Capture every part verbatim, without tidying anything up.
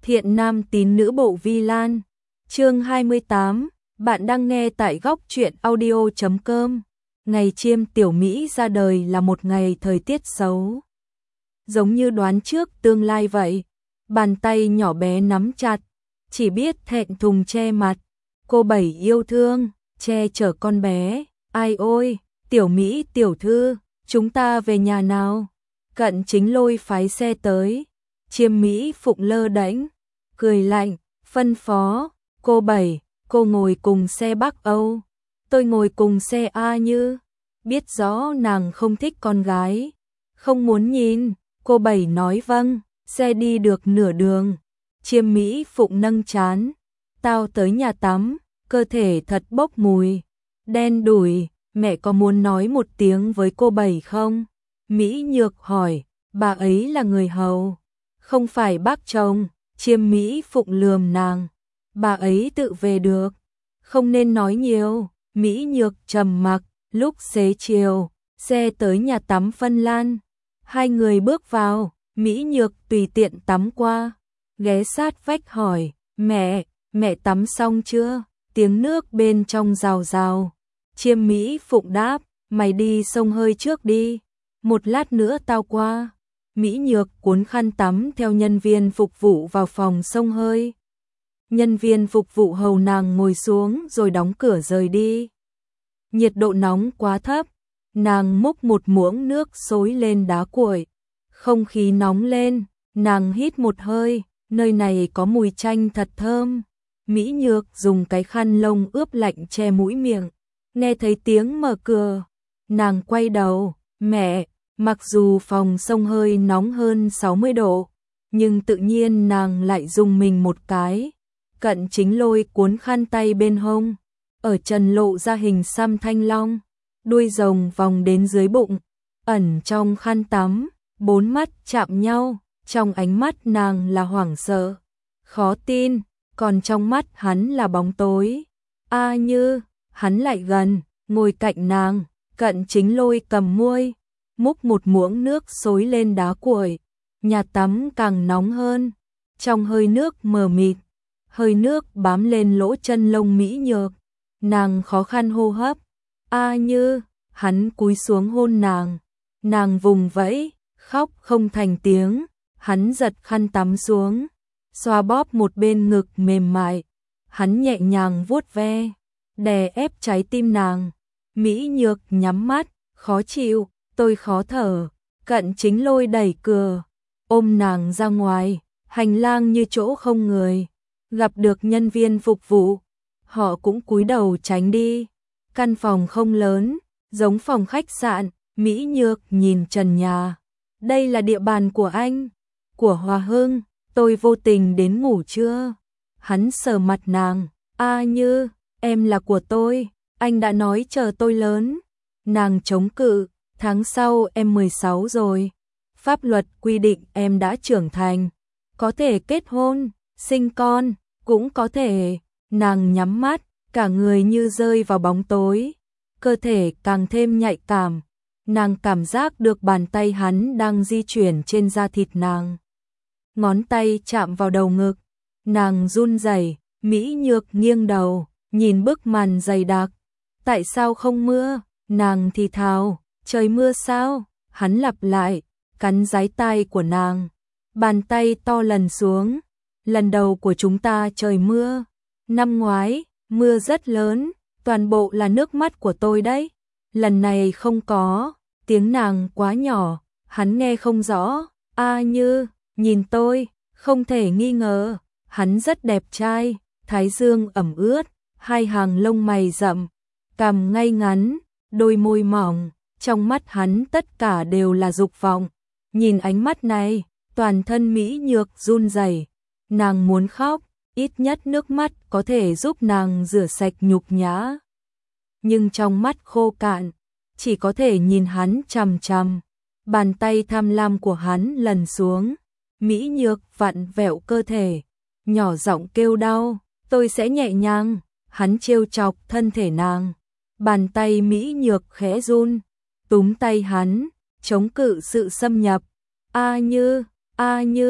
Thiện nam tín nữ bộ Vi Lan. Chương hai mươi tám, bạn đang nghe tại góc truyện audio chấm com. Ngày chiêm tiểu Mỹ ra đời là một ngày thời tiết xấu. Giống như đoán trước tương lai vậy, bàn tay nhỏ bé nắm chặt, chỉ biết thẹn thùng che mặt. Cô Bảy yêu thương, che chở con bé. Ai ôi, tiểu Mỹ tiểu thư, chúng ta về nhà nào. Cận Chính lôi phái xe tới. Chiêm Mỹ Phụng lơ đễnh, cười lạnh, phân phó, cô Bảy, cô ngồi cùng xe Bắc Âu, tôi ngồi cùng xe A Như. Biết rõ nàng không thích con gái, không muốn nhìn, cô Bảy nói vâng, xe đi được nửa đường. Chiêm Mỹ Phụng nâng trán, tao tới nhà tắm, cơ thể thật bốc mùi, đen đủi, mẹ có muốn nói một tiếng với cô Bảy không? Mỹ Nhược hỏi, bà ấy là người hầu, không phải bác chồng. Chiêm Mỹ Phụng lườm nàng, bà ấy tự về được, không nên nói nhiều. Mỹ Nhược trầm mặc. Lúc xế chiều, xe tới nhà tắm Phân Lan, hai người bước vào. Mỹ Nhược tùy tiện tắm qua, ghé sát vách hỏi, mẹ, mẹ tắm xong chưa? Tiếng nước bên trong rào rào. Chiêm Mỹ Phụng đáp, mày đi xông hơi trước đi, một lát nữa tao qua. Mỹ Nhược cuốn khăn tắm theo nhân viên phục vụ vào phòng xông hơi. Nhân viên phục vụ hầu nàng ngồi xuống rồi đóng cửa rời đi. Nhiệt độ nóng quá thấp, nàng múc một muỗng nước xối lên đá cuội. Không khí nóng lên, nàng hít một hơi, nơi này có mùi chanh thật thơm. Mỹ Nhược dùng cái khăn lông ướp lạnh che mũi miệng, nghe thấy tiếng mở cửa, nàng quay đầu, mẹ. Mặc dù phòng xông hơi nóng hơn sáu mươi độ, nhưng tự nhiên nàng lại dùng mình một cái. Cận Chính lôi cuốn khăn tay bên hông, ở trần lộ ra hình xăm thanh long, đuôi rồng vòng đến dưới bụng, ẩn trong khăn tắm, bốn mắt chạm nhau, trong ánh mắt nàng là hoảng sợ, khó tin, còn trong mắt hắn là bóng tối. A Như, hắn lại gần, ngồi cạnh nàng. Cận Chính lôi cầm muôi, múc một muỗng nước xối lên đá cuội. Nhà tắm càng nóng hơn, trong hơi nước mờ mịt, hơi nước bám lên lỗ chân lông Mỹ Nhược, nàng khó khăn hô hấp. A Như, hắn cúi xuống hôn nàng, nàng vùng vẫy, khóc không thành tiếng. Hắn giật khăn tắm xuống, xoa bóp một bên ngực mềm mại, hắn nhẹ nhàng vuốt ve, đè ép trái tim nàng. Mỹ Nhược nhắm mắt, khó chịu, tôi khó thở. Cận Chính lôi đẩy cửa, ôm nàng ra ngoài. Hành lang như chỗ không người, gặp được nhân viên phục vụ, họ cũng cúi đầu tránh đi. Căn phòng không lớn, giống phòng khách sạn. Mỹ Nhược nhìn trần nhà, đây là địa bàn của anh, của Hòa Hưng, tôi vô tình đến ngủ trưa. Hắn sờ mặt nàng, A Như, em là của tôi, anh đã nói chờ tôi lớn. Nàng chống cự, tháng sau em mười sáu rồi, pháp luật quy định em đã trưởng thành, có thể kết hôn, sinh con, cũng có thể. Nàng nhắm mắt, cả người như rơi vào bóng tối, cơ thể càng thêm nhạy cảm. Nàng cảm giác được bàn tay hắn đang di chuyển trên da thịt nàng, ngón tay chạm vào đầu ngực, nàng run rẩy. Mỹ Nhược nghiêng đầu, nhìn bức màn dày đặc. Tại sao không mưa? Nàng thì thào, trời mưa sao? Hắn lặp lại, cắn dái tai của nàng, bàn tay to lần xuống. Lần đầu của chúng ta trời mưa, năm ngoái, mưa rất lớn, toàn bộ là nước mắt của tôi đấy. Lần này không có, tiếng nàng quá nhỏ, hắn nghe không rõ. A Như, nhìn tôi, không thể nghi ngờ, hắn rất đẹp trai, thái dương ẩm ướt, hai hàng lông mày rậm, cằm ngay ngắn, đôi môi mỏng, trong mắt hắn tất cả đều là dục vọng. Nhìn ánh mắt này, toàn thân Mỹ Nhược run rẩy, nàng muốn khóc, ít nhất nước mắt có thể giúp nàng rửa sạch nhục nhã. Nhưng trong mắt khô cạn, chỉ có thể nhìn hắn chằm chằm. Bàn tay tham lam của hắn lần xuống, Mỹ Nhược vặn vẹo cơ thể, nhỏ giọng kêu đau, tôi sẽ nhẹ nhàng. Hắn trêu chọc thân thể nàng, bàn tay Mỹ Nhược khẽ run, túm tay hắn, chống cự sự xâm nhập. A Như, A Như,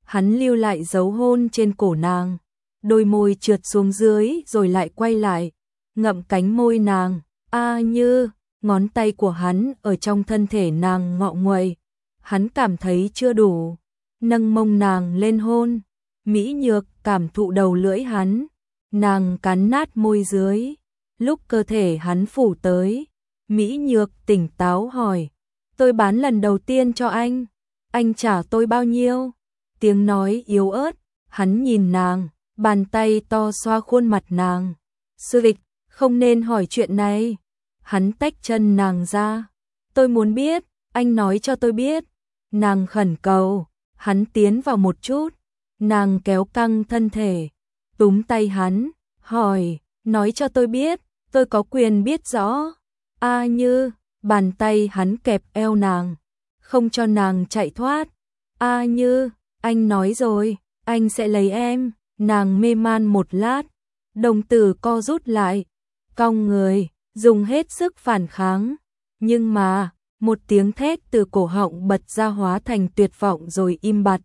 Hắn lưu lại dấu hôn trên cổ nàng, đôi môi trượt xuống dưới rồi lại quay lại, ngậm cánh môi nàng. A Như, ngón tay của hắn ở trong thân thể nàng ngọ nguậy. Hắn cảm thấy chưa đủ, nâng mông nàng lên hôn. Mỹ Nhược cảm thụ đầu lưỡi hắn, nàng cắn nát môi dưới. Lúc cơ thể hắn phủ tới, Mỹ Nhược tỉnh táo hỏi, tôi bán lần đầu tiên cho anh, anh trả tôi bao nhiêu? Tiếng nói yếu ớt, hắn nhìn nàng, bàn tay to xoa khuôn mặt nàng. Sư Vịch, không nên hỏi chuyện này. Hắn tách chân nàng ra. Tôi muốn biết, anh nói cho tôi biết. Nàng khẩn cầu, hắn tiến vào một chút. Nàng kéo căng thân thể, túm tay hắn, hỏi, nói cho tôi biết, tôi có quyền biết rõ. A Như, bàn tay hắn kẹp eo nàng, không cho nàng chạy thoát. A Như, anh nói rồi, anh sẽ lấy em. Nàng mê man một lát, đồng tử co rút lại, cong người, dùng hết sức phản kháng. Nhưng mà, một tiếng thét từ cổ họng bật ra hóa thành tuyệt vọng rồi im bặt.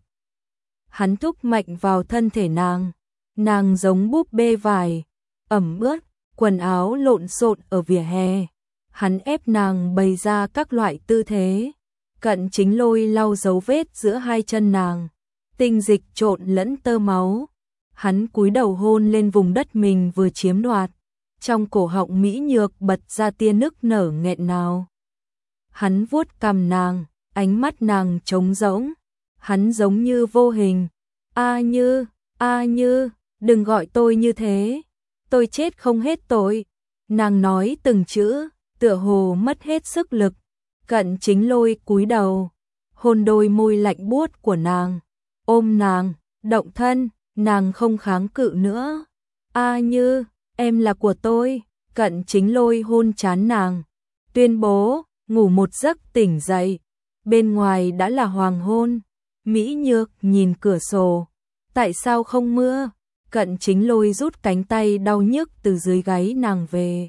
Hắn thúc mạnh vào thân thể nàng, nàng giống búp bê vải, ẩm ướt, quần áo lộn xộn ở vỉa hè. Hắn ép nàng bày ra các loại tư thế, Cận Chính Lôi lau dấu vết giữa hai chân nàng, tinh dịch trộn lẫn tơ máu. Hắn cúi đầu hôn lên vùng đất mình vừa chiếm đoạt, trong cổ họng Mỹ Nhược bật ra tia nức nở nghẹn ngào. Hắn vuốt cằm nàng, ánh mắt nàng trống rỗng, hắn giống như vô hình. A Như, A Như, đừng gọi tôi như thế, tôi chết không hết tội. Nàng nói từng chữ, tựa hồ mất hết sức lực. Cận Chính Lôi cúi đầu, hôn đôi môi lạnh buốt của nàng, ôm nàng, động thân, nàng không kháng cự nữa. A Như, em là của tôi. Cận Chính Lôi hôn trán nàng, tuyên bố, ngủ một giấc tỉnh dậy. Bên ngoài đã là hoàng hôn. Mỹ Nhược nhìn cửa sổ, tại sao không mưa? Cận Chính Lôi rút cánh tay đau nhức từ dưới gáy nàng về.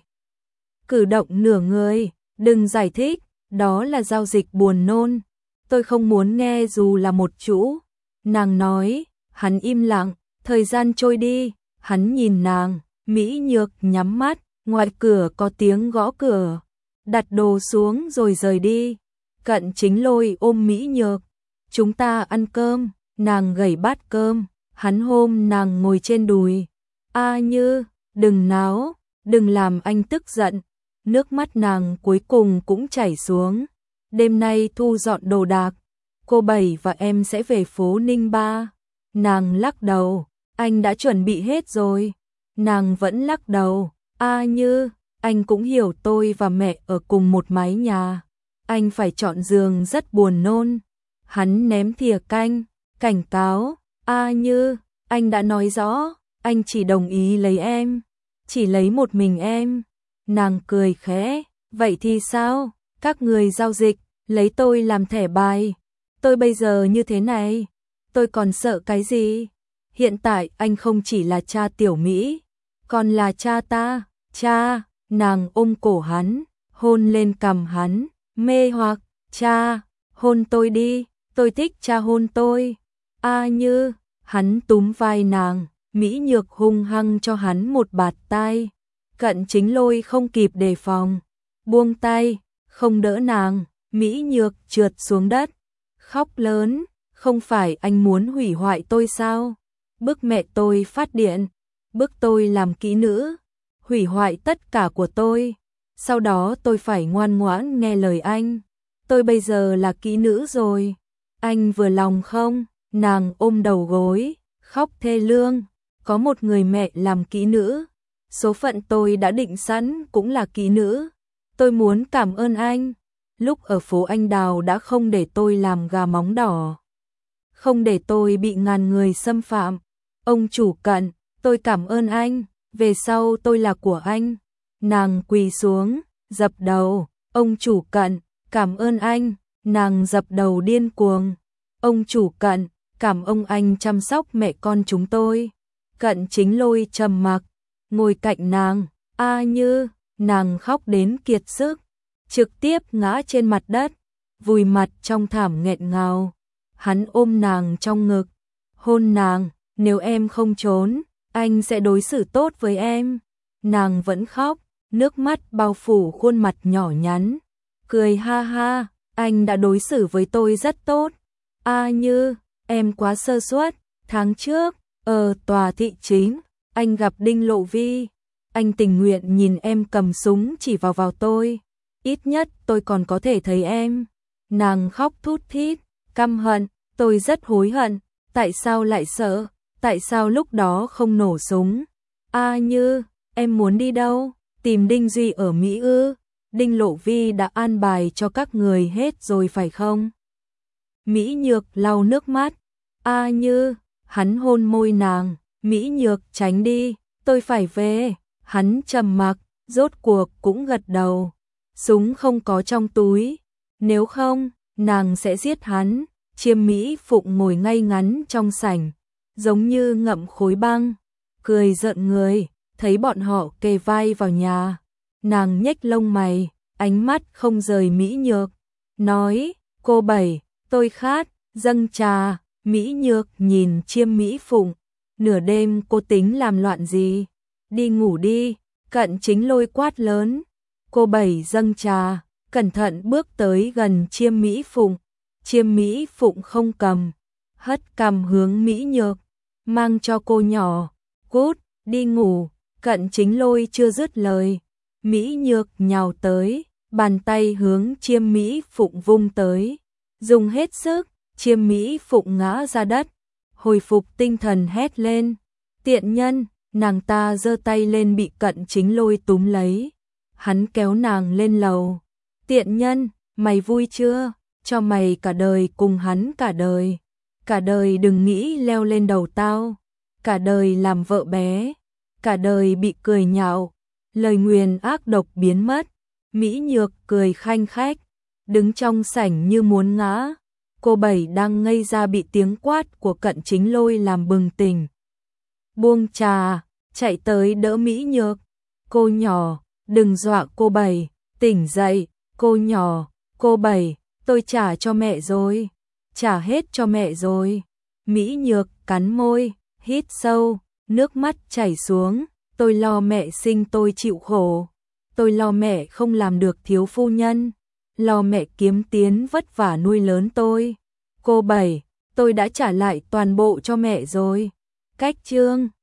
Cử động nửa người, đừng giải thích, đó là giao dịch buồn nôn. Tôi không muốn nghe dù là một chữ. Nàng nói, hắn im lặng, thời gian trôi đi, hắn nhìn nàng, Mỹ Nhược nhắm mắt, ngoài cửa có tiếng gõ cửa, đặt đồ xuống rồi rời đi. Cận Chính Lôi ôm Mỹ Nhược, chúng ta ăn cơm. Nàng gẩy bát cơm, hắn ôm nàng ngồi trên đùi. A Như, đừng náo, đừng làm anh tức giận. Nước mắt nàng cuối cùng cũng chảy xuống. Đêm nay thu dọn đồ đạc, cô Bảy và em sẽ về phố Ninh Ba. Nàng lắc đầu, anh đã chuẩn bị hết rồi. Nàng vẫn lắc đầu. A Như, anh cũng hiểu tôi và mẹ ở cùng một mái nhà, anh phải chọn giường rất buồn nôn. Hắn ném thìa canh, cảnh cáo. A Như, anh đã nói rõ, anh chỉ đồng ý lấy em, chỉ lấy một mình em. Nàng cười khẽ, vậy thì sao? Các người giao dịch, lấy tôi làm thẻ bài. Tôi bây giờ như thế này, tôi còn sợ cái gì? Hiện tại anh không chỉ là cha Tiểu Mỹ, còn là cha ta. Cha, nàng ôm cổ hắn, hôn lên cằm hắn, mê hoặc. Cha, hôn tôi đi, tôi thích cha hôn tôi. A Như, hắn túm vai nàng, Mỹ Nhược hung hăng cho hắn một bạt tai. Cận Chính Lôi không kịp đề phòng, buông tay, không đỡ nàng. Mỹ Nhược trượt xuống đất, khóc lớn, không phải anh muốn hủy hoại tôi sao? Bức mẹ tôi phát điện, bức tôi làm kỹ nữ, hủy hoại tất cả của tôi. Sau đó tôi phải ngoan ngoãn nghe lời anh. Tôi bây giờ là kỹ nữ rồi. Anh vừa lòng không? Nàng ôm đầu gối, khóc thê lương. Có một người mẹ làm kỹ nữ, số phận tôi đã định sẵn cũng là kỹ nữ. Tôi muốn cảm ơn anh. Lúc ở phố Anh Đào đã không để tôi làm gà móng đỏ, không để tôi bị ngàn người xâm phạm. Ông chủ Cận, tôi cảm ơn anh, về sau tôi là của anh. Nàng quỳ xuống, dập đầu. Ông chủ Cận, cảm ơn anh. Nàng dập đầu điên cuồng. Ông chủ Cận, cảm ơn anh chăm sóc mẹ con chúng tôi. Cận Chính Lôi trầm mặc, ngồi cạnh nàng. A Như, nàng khóc đến kiệt sức, trực tiếp ngã trên mặt đất, vùi mặt trong thảm nghẹn ngào. Hắn ôm nàng trong ngực, hôn nàng, nếu em không trốn, anh sẽ đối xử tốt với em. Nàng vẫn khóc, nước mắt bao phủ khuôn mặt nhỏ nhắn, cười ha ha, anh đã đối xử với tôi rất tốt. A Như, em quá sơ suất, tháng trước, ở tòa thị chính, anh gặp Đinh Lộ Vi, anh tình nguyện nhìn em cầm súng chỉ vào vào tôi, ít nhất tôi còn có thể thấy em. Nàng khóc thút thít, căm hận, tôi rất hối hận, tại sao lại sợ, tại sao lúc đó không nổ súng. A Như, em muốn đi đâu, tìm Đinh Duy ở Mỹ ư? Đinh Lộ Vi đã an bài cho các người hết rồi phải không? Mỹ Nhược lau nước mắt, A Như, hắn hôn môi nàng, Mỹ Nhược tránh đi, tôi phải về. Hắn trầm mặc, rốt cuộc cũng gật đầu. Súng không có trong túi, nếu không, nàng sẽ giết hắn. Chiêm Mỹ Phụng ngồi ngay ngắn trong sảnh, giống như ngậm khối băng, cười giận người, thấy bọn họ kề vai vào nhà. Nàng nhếch lông mày, ánh mắt không rời Mỹ Nhược, nói, cô Bảy, tôi khát, dâng trà. Mỹ Nhược nhìn Chiêm Mỹ Phụng, nửa đêm cô tính làm loạn gì? Đi ngủ đi, Cận Chính Lôi quát lớn. Cô Bảy dâng trà, cẩn thận bước tới gần Chiêm Mỹ Phụng. Chiêm Mỹ Phụng không cầm, hất cằm hướng Mỹ Nhược, mang cho cô nhỏ, cút, đi ngủ. Cận Chính Lôi chưa dứt lời, Mỹ Nhược nhào tới, bàn tay hướng Chiêm Mỹ Phụng vung tới, dùng hết sức, Chiêm Mỹ Phụng ngã ra đất, hồi phục tinh thần hét lên, tiện nhân. Nàng ta giơ tay lên bị Cận Chính Lôi túm lấy, hắn kéo nàng lên lầu, tiện nhân, mày vui chưa, cho mày cả đời cùng hắn cả đời, cả đời đừng nghĩ leo lên đầu tao, cả đời làm vợ bé, cả đời bị cười nhạo, lời nguyền ác độc biến mất. Mỹ Nhược cười khanh khách, đứng trong sảnh như muốn ngã. Cô Bảy đang ngây ra bị tiếng quát của Cận Chính Lôi làm bừng tỉnh. Buông trà, chạy tới đỡ Mỹ Nhược. Cô nhỏ, đừng dọa cô Bảy, tỉnh dậy, cô nhỏ, cô Bảy, tôi trả cho mẹ rồi, trả hết cho mẹ rồi. Mỹ Nhược cắn môi, hít sâu, nước mắt chảy xuống, tôi lo mẹ sinh tôi chịu khổ, tôi lo mẹ không làm được thiếu phu nhân, lo mẹ kiếm tiền vất vả nuôi lớn tôi. Cô Bảy, tôi đã trả lại toàn bộ cho mẹ rồi. Cách chương